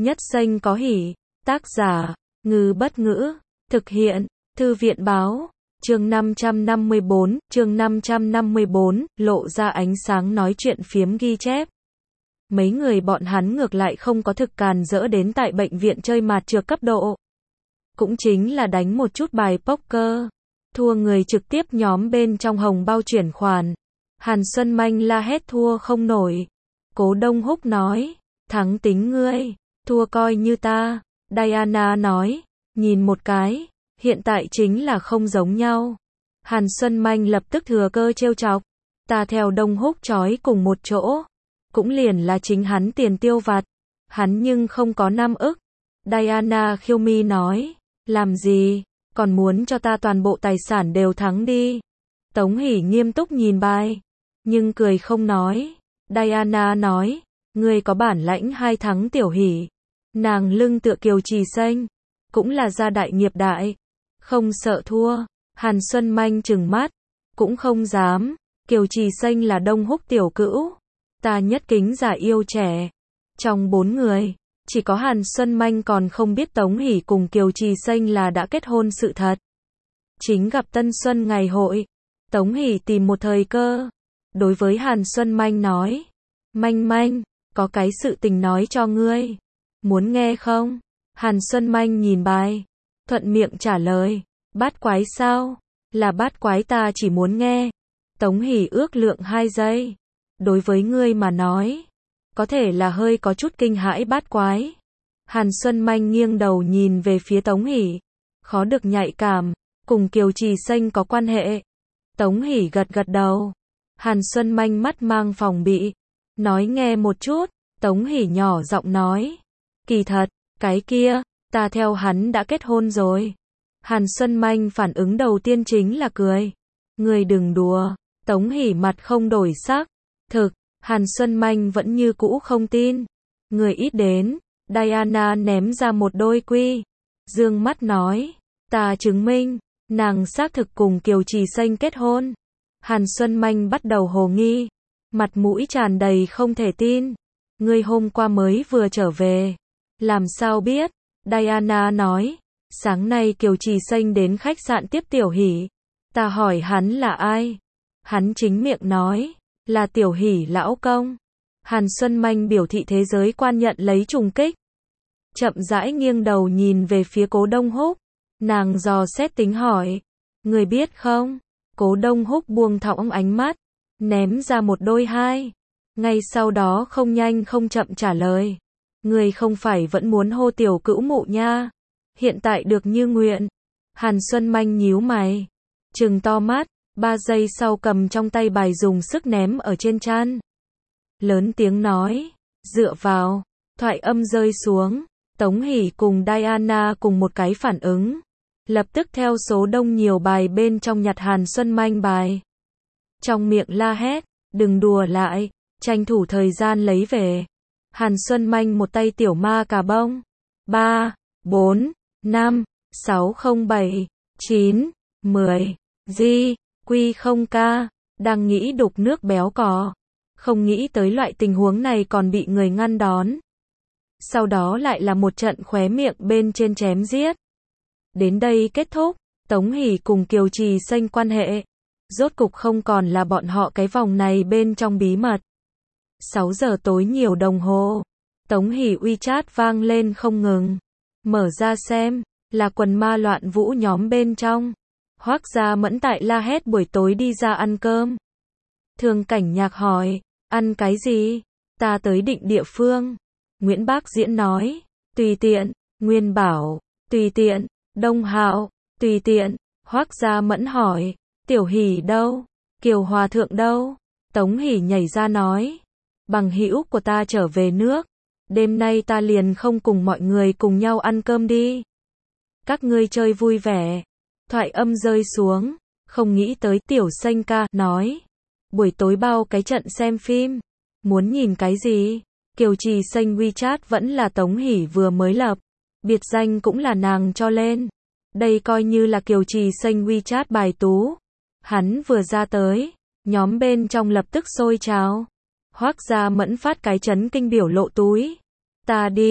Nhất danh có hỷ. Tác giả, Ngư Bất Ngữ. Thực hiện, Thư viện báo. Chương 554, lộ ra ánh sáng nói chuyện phiếm ghi chép. Mấy người bọn hắn ngược lại không có thực càn rỡ đến tại bệnh viện chơi mạt trược cấp độ. Cũng chính là đánh một chút bài poker. Thua người trực tiếp nhóm bên trong hồng bao chuyển khoản. Hàn Xuân Manh la hét thua không nổi. Cố Đông Húc nói, thắng tính ngươi, thua coi như ta. Diana nói, nhìn một cái, hiện tại chính là không giống nhau. Hàn Xuân Manh lập tức thừa cơ trêu chọc, ta theo Đông Húc trói cùng một chỗ, cũng liền là chính hắn tiền tiêu vặt, hắn nhưng không có 5 ức. Diana khiêu mi nói, làm gì, còn muốn cho ta toàn bộ tài sản đều thắng đi. Tống Hỷ nghiêm túc nhìn bài, nhưng cười không nói. Diana nói, ngươi có bản lãnh 2 thắng Tiểu Hỷ. Nàng lưng tựa Kiều Trì Xanh, cũng là gia đại nghiệp đại, không sợ thua. Hàn Xuân Manh trừng mắt, cũng không dám. Kiều Trì Xanh là Đông Húc tiểu cữu, ta nhất kính giả yêu trẻ. Trong 4 người, chỉ có Hàn Xuân Manh còn không biết Tống Hỷ cùng Kiều Trì Xanh là đã kết hôn sự thật. Chính gặp Tân Xuân ngày hội, Tống Hỷ tìm một thời cơ, đối với Hàn Xuân Manh nói, Manh Manh, có cái sự tình nói cho ngươi, muốn nghe không? Hàn Xuân Manh nhìn bài, thuận miệng trả lời, bát quái sao? Là bát quái, ta chỉ muốn nghe. Tống Hỷ ước lượng 2 giây, đối với ngươi mà nói, có thể là hơi có chút kinh hãi bát quái. Hàn Xuân Manh nghiêng đầu nhìn về phía Tống Hỷ, khó được nhạy cảm, cùng Kiều Trì Xanh có quan hệ. Tống Hỷ gật gật đầu. Hàn Xuân Manh mắt mang phòng bị, nói nghe một chút. Tống Hỷ nhỏ giọng nói, kỳ thật, cái kia, ta theo hắn đã kết hôn rồi. Hàn Xuân Manh phản ứng đầu tiên chính là cười. Người đừng đùa. Tống Hỷ mặt không đổi sắc. Thực, Hàn Xuân Manh vẫn như cũ không tin. Người ít đến. Diana ném ra một đôi quy. Dương mắt nói, ta chứng minh, nàng xác thực cùng Kiều Trì Xanh kết hôn. Hàn Xuân Manh bắt đầu hồ nghi, mặt mũi tràn đầy không thể tin. Ngươi hôm qua mới vừa trở về, làm sao biết? Diana nói, sáng nay Kiều Trì Xanh đến khách sạn tiếp Tiểu Hỷ. Ta hỏi hắn là ai? Hắn chính miệng nói, là Tiểu Hỷ lão công. Hàn Xuân Manh biểu thị thế giới quan nhận lấy trùng kích. Chậm rãi nghiêng đầu nhìn về phía Cố Đông Húc. Nàng dò xét tính hỏi, người biết không? Cố Đông Húc buông thõng ánh mắt, ném ra một đôi 2. Ngay sau đó không nhanh không chậm trả lời, người không phải vẫn muốn hô tiểu cữu mụ nha? Hiện tại được như nguyện. Hàn Xuân Manh nhíu mày, trừng to mắt, 3 giây sau cầm trong tay bài dùng sức ném ở trên chăn. Lớn tiếng nói, dựa vào. Thoại âm rơi xuống, Tống Hỷ cùng Diana cùng một cái phản ứng, lập tức theo số đông nhiều bài bên trong nhặt Hàn Xuân Manh bài. Trong miệng la hét, đừng đùa lại, tranh thủ thời gian lấy về. Hàn Xuân Manh một tay tiểu ma cà bông. 3, 4, 5, 6 0 7, 9, 10, Di, Quy không ca, đang nghĩ đục nước béo cò. Không nghĩ tới loại tình huống này còn bị người ngăn đón. Sau đó lại là một trận khóe miệng bên trên chém giết. Đến đây kết thúc, Tống Hỷ cùng Kiều Trì Xanh quan hệ. Rốt cục không còn là bọn họ cái vòng này bên trong bí mật. 6 giờ tối nhiều đồng hồ. Tống Hỷ WeChat vang lên không ngừng. Mở ra xem, là quần ma loạn vũ nhóm bên trong. Hoác Gia Mẫn tại la hét buổi tối đi ra ăn cơm. Thường Cảnh Nhạc hỏi, ăn cái gì? Ta tới định địa phương. Nguyễn Bác Diễn nói, tùy tiện. Nguyên bảo, tùy tiện. Đông Hạo, tùy tiện. Hoác Gia Mẫn hỏi, Tiểu Hỷ đâu? Kiều Hòa Thượng đâu? Tống Hỷ nhảy ra nói, bằng hữu của ta trở về nước. Đêm nay ta liền không cùng mọi người cùng nhau ăn cơm đi. Các ngươi chơi vui vẻ. Thoại âm rơi xuống, không nghĩ tới Tiểu Xanh ca nói, buổi tối bao cái trận xem phim. Muốn nhìn cái gì? Kiều Trì Xanh WeChat vẫn là Tống Hỷ vừa mới lập, biệt danh cũng là nàng cho lên. Đây coi như là Kiều Trì Xanh WeChat bài tú. Hắn vừa ra tới, nhóm bên trong lập tức sôi trào. Hoác Gia Mẫn phát cái chấn kinh biểu lộ túi. Ta đi,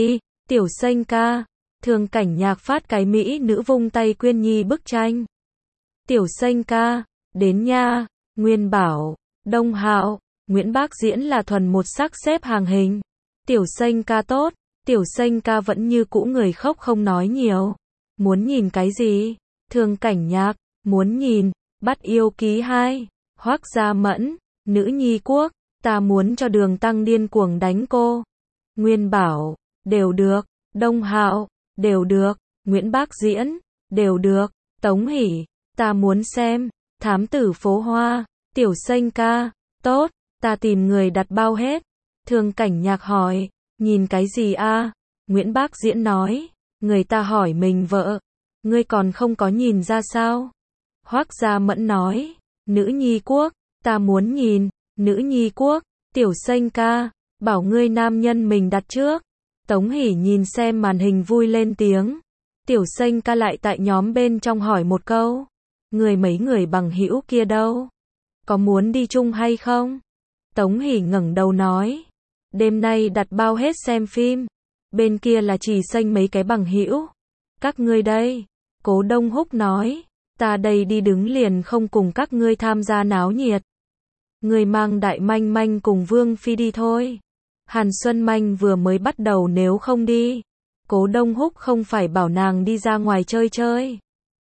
Tiểu Xanh ca, Thường Cảnh Nhạc phát cái mỹ nữ vung tay Quyên Nhi bức tranh. Tiểu Xanh ca, đến nha, Nguyên Bảo, Đông Hạo, Nguyễn Bác Diễn là thuần một sắc xếp hàng hình. Tiểu Xanh ca tốt, Tiểu Xanh ca vẫn như cũ người khóc không nói nhiều. Muốn nhìn cái gì? Thường Cảnh Nhạc, muốn nhìn, Bắt Yêu Ký 2, Hoắc Gia Mẫn, Nữ Nhi Quốc, ta muốn cho Đường Tăng điên cuồng đánh cô. Nguyên Bảo, đều được, Đông Hạo, đều được, Nguyễn Bác Diễn, đều được, Tống Hỷ, ta muốn xem, Thám Tử Phố Hoa, Tiểu Xanh ca, tốt, ta tìm người đặt bao hết. Thường Cảnh Nhạc hỏi, nhìn cái gì a? Nguyễn Bác Diễn nói, người ta hỏi mình vợ, ngươi còn không có nhìn ra sao? Hoắc Gia Mẫn nói, Nữ Nhi Quốc, ta muốn nhìn, Nữ Nhi Quốc, Tiểu Xanh ca, bảo ngươi nam nhân mình đặt trước. Tống Hỷ nhìn xem màn hình vui lên tiếng. Tiểu Xanh ca lại tại nhóm bên trong hỏi một câu, mấy người bằng hữu kia đâu? Có muốn đi chung hay không? Tống Hỷ ngẩng đầu nói, đêm nay đặt bao hết xem phim. Bên kia là chỉ Xanh mấy cái bằng hữu. Các ngươi đây? Cố Đông Húc nói, ta đây đi đứng liền không cùng các ngươi tham gia náo nhiệt. Ngươi mang Đại Manh Manh cùng Vương Phi đi thôi. Hàn Xuân Manh vừa mới bắt đầu nếu không đi. Cố Đông Húc không phải bảo nàng đi ra ngoài chơi chơi.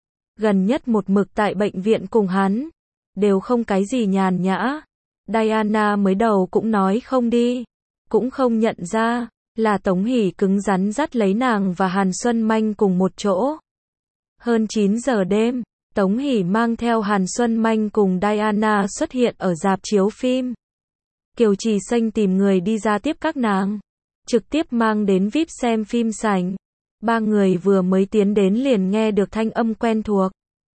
Gần nhất một mực tại bệnh viện cùng hắn. Đều không cái gì nhàn nhã. Diana mới đầu cũng nói không đi. Cũng không nhận ra, là Tống Hỷ cứng rắn dắt lấy nàng và Hàn Xuân Manh cùng một chỗ. Hơn 9 giờ đêm, Tống Hỷ mang theo Hàn Xuân Manh cùng Diana xuất hiện ở rạp chiếu phim. Kiều Trì Xanh tìm người đi ra tiếp các nàng, trực tiếp mang đến VIP xem phim sảnh. Ba người vừa mới tiến đến liền nghe được thanh âm quen thuộc.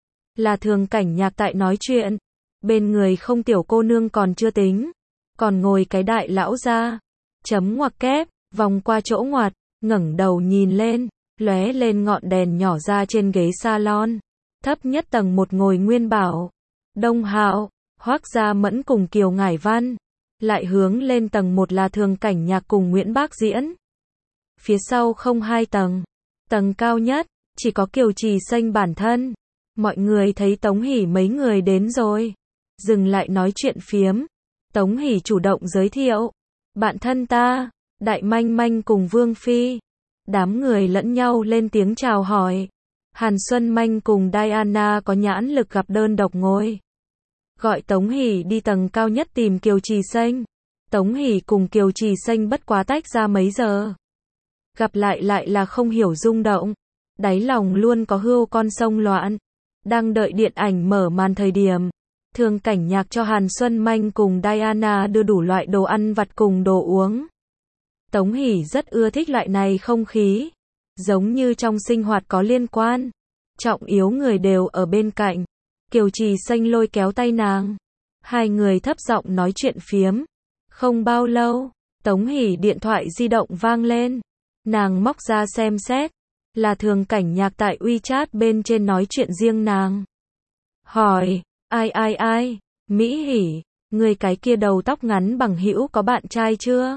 Là Thường Cảnh Nhạc tại nói chuyện. Bên người không tiểu cô nương còn chưa tính, còn ngồi cái đại lão gia. Chấm ngoặc kép, vòng qua chỗ ngoặt, ngẩng đầu nhìn lên, lóe lên ngọn đèn nhỏ ra trên ghế salon. Thấp nhất tầng 1 ngồi Nguyên Bảo, Đông Hạo, Hoắc Gia Mẫn cùng Kiều Ngải Văn. Lại hướng lên tầng 1 là Thường Cảnh Nhạc cùng Nguyễn Bác Diễn. Phía sau không 2 tầng. Tầng cao nhất, chỉ có Kiều Trì Xanh bản thân. Mọi người thấy Tống Hỷ mấy người đến rồi. Dừng lại nói chuyện phiếm. Tống Hỷ chủ động giới thiệu. Bạn thân ta, Đại Manh Manh cùng Vương Phi. Đám người lẫn nhau lên tiếng chào hỏi. Hàn Xuân Manh cùng Diana có nhãn lực gặp đơn độc ngồi. Gọi Tống Hỷ đi tầng cao nhất tìm Kiều Trì Xanh. Tống Hỷ cùng Kiều Trì Xanh bất quá tách ra mấy giờ. Gặp lại là không hiểu rung động. Đáy lòng luôn có hươu con sông loạn. Đang đợi điện ảnh mở màn thời điểm. Thường Cảnh Nhạc cho Hàn Xuân Manh cùng Diana đưa đủ loại đồ ăn vặt cùng đồ uống. Tống Hỷ rất ưa thích loại này không khí. Giống như trong sinh hoạt có liên quan. Trọng yếu người đều ở bên cạnh. Kiều Trì Xanh lôi kéo tay nàng. Hai người thấp giọng nói chuyện phiếm. Không bao lâu, Tống Hỷ điện thoại di động vang lên. Nàng móc ra xem xét. Là Thường Cảnh Nhạc tại WeChat bên trên nói chuyện riêng nàng. Hỏi, ai, Mỹ Hỷ, người cái kia đầu tóc ngắn bằng hữu có bạn trai chưa?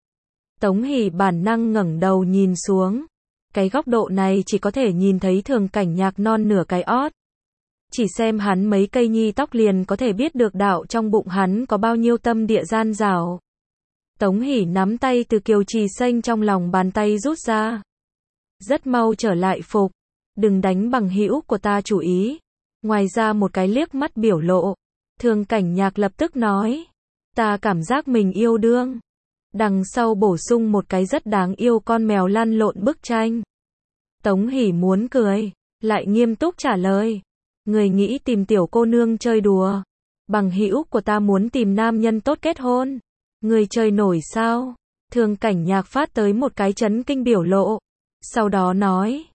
Tống Hỷ bản năng ngẩng đầu nhìn xuống. Cái góc độ này chỉ có thể nhìn thấy Thường Cảnh Nhạc non nửa cái ót. Chỉ xem hắn mấy cây nhi tóc liền có thể biết được đạo trong bụng hắn có bao nhiêu tâm địa gian dảo. Tống Hỷ nắm tay từ Kiều Trì Xanh trong lòng bàn tay rút ra. Rất mau trở lại phục. Đừng đánh bằng hữu của ta chủ ý. Ngoài ra một cái liếc mắt biểu lộ. Thường Cảnh Nhạc lập tức nói. Ta cảm giác mình yêu đương. Đằng sau bổ sung một cái rất đáng yêu con mèo lăn lộn bức tranh. Tống Hỷ muốn cười. Lại nghiêm túc trả lời. Người nghĩ tìm tiểu cô nương chơi đùa. Bằng hữu của ta muốn tìm nam nhân tốt kết hôn. Người chơi nổi sao? Thường Cảnh Nhạc phát tới một cái chấn kinh biểu lộ. Sau đó nói.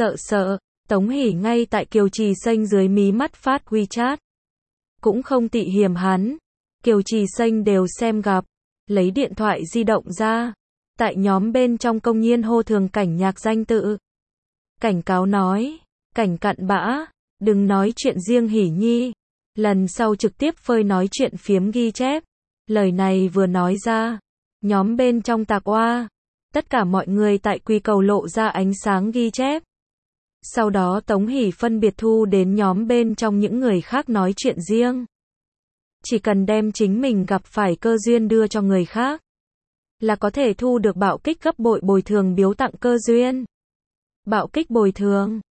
Sợ. Tống Hỷ ngay tại Kiều Trì Xanh dưới mí mắt phát WeChat. Cũng không tị hiềm hắn. Kiều Trì Xanh đều xem gặp. Lấy điện thoại di động ra. Tại nhóm bên trong công nhiên hô Thường Cảnh Nhạc danh tự. Cảnh cáo nói. Cảnh cặn bã. Đừng nói chuyện riêng Hỷ Nhi. Lần sau trực tiếp phơi nói chuyện phiếm ghi chép. Lời này vừa nói ra. Nhóm bên trong tạc oa. Tất cả mọi người tại quy cầu lộ ra ánh sáng ghi chép. Sau đó Tống Hỷ phân biệt thu đến nhóm bên trong những người khác nói chuyện riêng. Chỉ cần đem chính mình gặp phải cơ duyên đưa cho người khác, là có thể thu được bạo kích gấp bội bồi thường biếu tặng cơ duyên. Bạo kích bồi thường